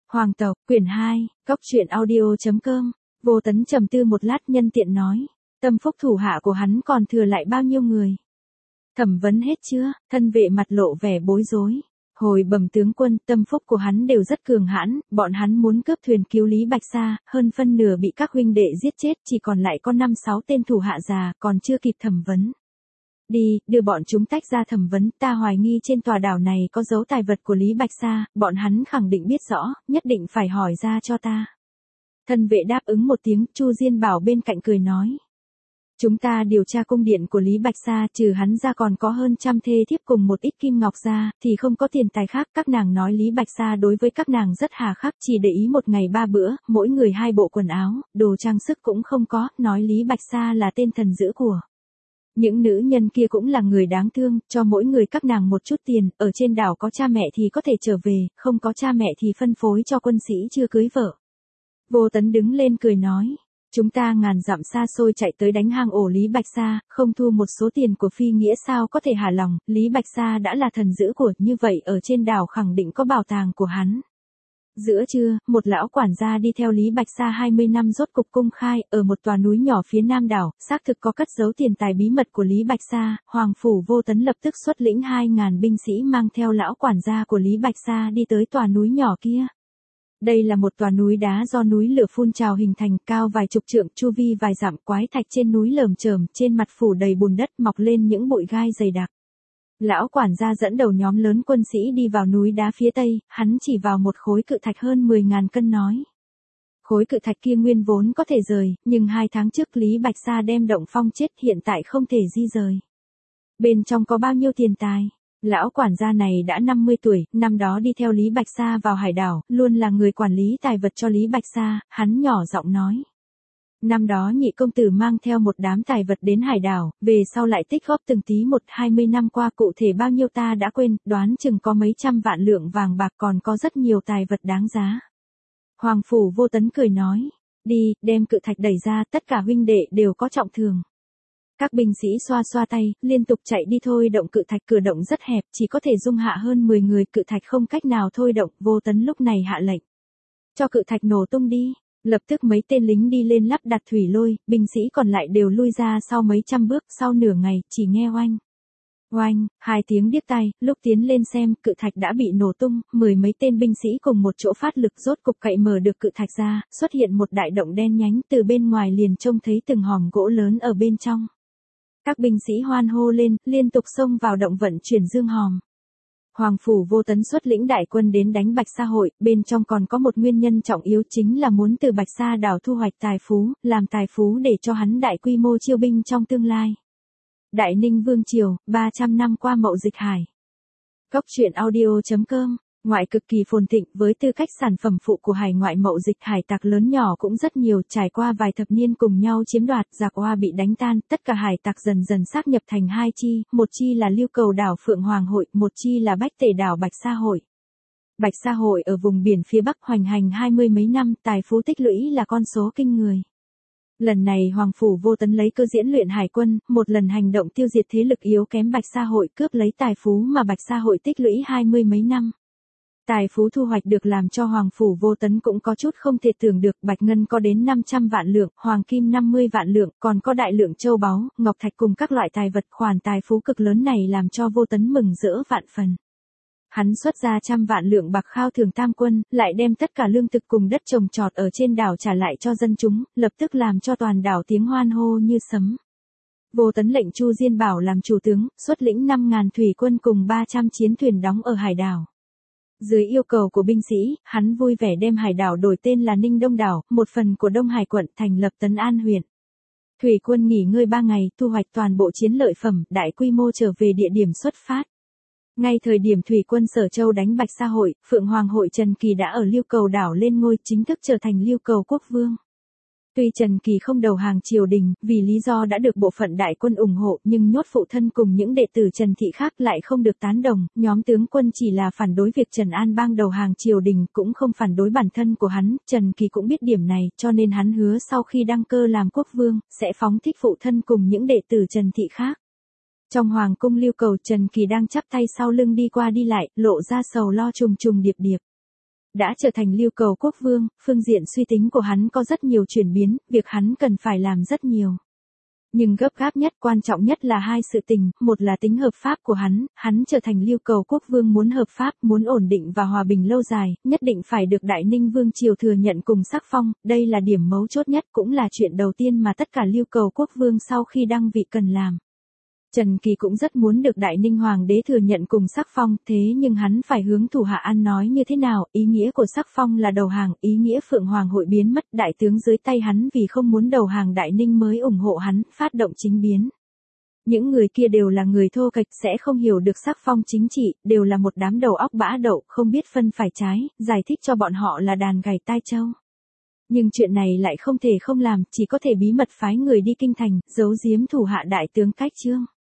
Hoàng tộc, quyển 2, Cốc truyện audio.com. Vô Tấn trầm tư một lát nhân tiện nói, tâm phúc thủ hạ của hắn còn thừa lại bao nhiêu người? Thẩm vấn hết chưa? Thân vệ mặt lộ vẻ bối rối. Hồi bẩm tướng quân, tâm phúc của hắn đều rất cường hãn, bọn hắn muốn cướp thuyền cứu Lý Bạch Sa, hơn phân nửa bị các huynh đệ giết chết, chỉ còn lại có 5-6 tên thủ hạ già, còn chưa kịp thẩm vấn. Đi, đưa bọn chúng tách ra thẩm vấn, ta hoài nghi trên tòa đảo này có dấu tài vật của Lý Bạch Sa, bọn hắn khẳng định biết rõ, nhất định phải hỏi ra cho ta. Thân vệ đáp ứng một tiếng, Chu Diên Bảo bên cạnh cười nói. Chúng ta điều tra cung điện của Lý Bạch Sa, trừ hắn ra còn có hơn 100 thê thiếp cùng một ít kim ngọc ra, thì không có tiền tài khác. Các nàng nói Lý Bạch Sa đối với các nàng rất hà khắc, chỉ để ý một ngày 3 bữa, mỗi người 2 bộ quần áo, đồ trang sức cũng không có, nói Lý Bạch Sa là tên thần giữ của. Những nữ nhân kia cũng là người đáng thương, cho mỗi người các nàng một chút tiền, ở trên đảo có cha mẹ thì có thể trở về, không có cha mẹ thì phân phối cho quân sĩ chưa cưới vợ. Vô Tấn đứng lên cười nói. Chúng ta ngàn dặm xa xôi chạy tới đánh hang ổ Lý Bạch Sa, không thu một số tiền của phi nghĩa sao có thể hả lòng, Lý Bạch Sa đã là thần giữ của, như vậy ở trên đảo khẳng định có bảo tàng của hắn. Giữa trưa, một lão quản gia đi theo Lý Bạch Sa 20 năm rốt cục công khai, ở một tòa núi nhỏ phía nam đảo, xác thực có cất giấu tiền tài bí mật của Lý Bạch Sa, Hoàng phủ Vô Tấn lập tức xuất lĩnh 2.000 binh sĩ mang theo lão quản gia của Lý Bạch Sa đi tới tòa núi nhỏ kia. Đây là một tòa núi đá do núi lửa phun trào hình thành, cao vài chục trượng, chu vi vài dặm, quái thạch trên núi lởm chởm, trên mặt phủ đầy bùn đất, mọc lên những bụi gai dày đặc. Lão quản gia dẫn đầu nhóm lớn quân sĩ đi vào núi đá phía tây, hắn chỉ vào một khối cự thạch hơn 10.000 cân nói. Khối cự thạch kia nguyên vốn có thể rời, nhưng 2 tháng trước Lý Bạch Sa đem Động Phong chết, hiện tại không thể di rời. Bên trong có bao nhiêu tiền tài? Lão quản gia này đã 50 tuổi, năm đó đi theo Lý Bạch Sa vào hải đảo, luôn là người quản lý tài vật cho Lý Bạch Sa, hắn nhỏ giọng nói. Năm đó nhị công tử mang theo một đám tài vật đến hải đảo, về sau lại tích góp từng tí 20 năm qua cụ thể bao nhiêu ta đã quên, đoán chừng có mấy trăm vạn lượng vàng bạc, còn có rất nhiều tài vật đáng giá. Hoàng phủ Vô Tấn cười nói, đi, đem cự thạch đẩy ra, tất cả huynh đệ đều có trọng thương. Các binh sĩ xoa xoa tay, liên tục chạy đi thôi động cự thạch, cửa động rất hẹp, chỉ có thể dung hạ hơn 10 người, cự thạch không cách nào thôi động. Vô Tấn lúc này hạ lệnh. Cho cự thạch nổ tung đi. Lập tức mấy tên lính đi lên lắp đặt thủy lôi, binh sĩ còn lại đều lui ra sau mấy trăm bước, sau nửa ngày, chỉ nghe oanh. Oanh, 2 tiếng điếc tai, lúc tiến lên xem, cự thạch đã bị nổ tung, 10 mấy tên binh sĩ cùng một chỗ phát lực rốt cục cậy mở được cự thạch ra, xuất hiện một đại động đen nhánh, từ bên ngoài liền trông thấy từng hòm gỗ lớn ở bên trong. Các binh sĩ hoan hô lên, liên tục xông vào động vận chuyển dương hòm. Hoàng phủ Vô Tấn xuất lĩnh đại quân đến đánh Bạch Sa hội, bên trong còn có một nguyên nhân trọng yếu chính là muốn từ Bạch Sa đảo thu hoạch tài phú, làm tài phú để cho hắn đại quy mô chiêu binh trong tương lai. Đại Ninh Vương Triều, 300 năm qua mậu dịch hải. Cốc truyện audio.com. Ngoại cực kỳ phồn thịnh, với tư cách sản phẩm phụ của hải ngoại mậu dịch, hải tặc lớn nhỏ cũng rất nhiều, trải qua vài thập niên cùng nhau chiếm đoạt, Giặc Oa bị đánh tan, tất cả hải tặc dần dần sáp nhập thành 2 chi, một chi là Lưu Cầu đảo Phượng Hoàng hội, một chi là Bách Tể đảo Bạch Sa hội. Bạch Sa hội ở vùng biển phía Bắc hoành hành 20 mấy năm, tài phú tích lũy là con số kinh người. Lần này Hoàng phủ Vô Tấn lấy cơ diễn luyện hải quân, một lần hành động tiêu diệt thế lực yếu kém Bạch Sa hội, cướp lấy tài phú mà Bạch Sa hội tích lũy 20 mấy năm. Tài phú thu hoạch được làm cho Hoàng phủ Vô Tấn cũng có chút không thể tưởng được, bạch ngân có đến 500 vạn lượng, hoàng kim 50 vạn lượng, còn có đại lượng châu báu, ngọc thạch cùng các loại tài vật, khoản tài phú cực lớn này làm cho Vô Tấn mừng rỡ vạn phần. Hắn xuất ra 100 vạn lượng bạc khao thưởng tam quân, lại đem tất cả lương thực cùng đất trồng trọt ở trên đảo trả lại cho dân chúng, lập tức làm cho toàn đảo tiếng hoan hô như sấm. Vô Tấn lệnh Chu Diên Bảo làm chủ tướng, xuất lĩnh 5.000 thủy quân cùng 300 chiến thuyền đóng ở hải đảo. Dưới yêu cầu của binh sĩ, hắn vui vẻ đem hải đảo đổi tên là Ninh Đông đảo, một phần của Đông Hải quận, thành lập Tấn An huyện. Thủy quân nghỉ ngơi 3 ngày, thu hoạch toàn bộ chiến lợi phẩm, đại quy mô trở về địa điểm xuất phát. Ngay thời điểm thủy quân Sở Châu đánh Bạch Sa hội, Phượng Hoàng hội Trần Kỳ đã ở Lưu Cầu đảo lên ngôi, chính thức trở thành Lưu Cầu quốc vương. Tuy Trần Kỳ không đầu hàng triều đình, vì lý do đã được bộ phận đại quân ủng hộ, nhưng nhốt phụ thân cùng những đệ tử Trần Thị khác lại không được tán đồng, nhóm tướng quân chỉ là phản đối việc Trần An Bang đầu hàng triều đình, cũng không phản đối bản thân của hắn, Trần Kỳ cũng biết điểm này, cho nên hắn hứa sau khi đăng cơ làm quốc vương, sẽ phóng thích phụ thân cùng những đệ tử Trần Thị khác. Trong hoàng cung Lưu Cầu, Trần Kỳ đang chắp tay sau lưng đi qua đi lại, lộ ra sầu lo trùng trùng điệp điệp. Đã trở thành Lưu Cầu quốc vương, phương diện suy tính của hắn có rất nhiều chuyển biến, việc hắn cần phải làm rất nhiều. Nhưng gấp gáp nhất, quan trọng nhất là hai sự tình, một là tính hợp pháp của hắn trở thành Lưu Cầu quốc vương muốn hợp pháp, muốn ổn định và hòa bình lâu dài, nhất định phải được Đại Ninh Vương triều thừa nhận cùng sắc phong, đây là điểm mấu chốt nhất, cũng là chuyện đầu tiên mà tất cả Lưu Cầu quốc vương sau khi đăng vị cần làm. Trần Kỳ cũng rất muốn được Đại Ninh Hoàng đế thừa nhận cùng sắc phong, thế nhưng hắn phải hướng thủ hạ ăn nói như thế nào, ý nghĩa của sắc phong là đầu hàng, ý nghĩa Phượng Hoàng hội biến mất, đại tướng dưới tay hắn vì không muốn đầu hàng Đại Ninh mới ủng hộ hắn, phát động chính biến. Những người kia đều là người thô kệch, sẽ không hiểu được sắc phong chính trị, đều là một đám đầu óc bã đậu, không biết phân phải trái, giải thích cho bọn họ là đàn gảy tai trâu. Nhưng chuyện này lại không thể không làm, chỉ có thể bí mật phái người đi kinh thành, giấu giếm thủ hạ đại tướng Cách Chương.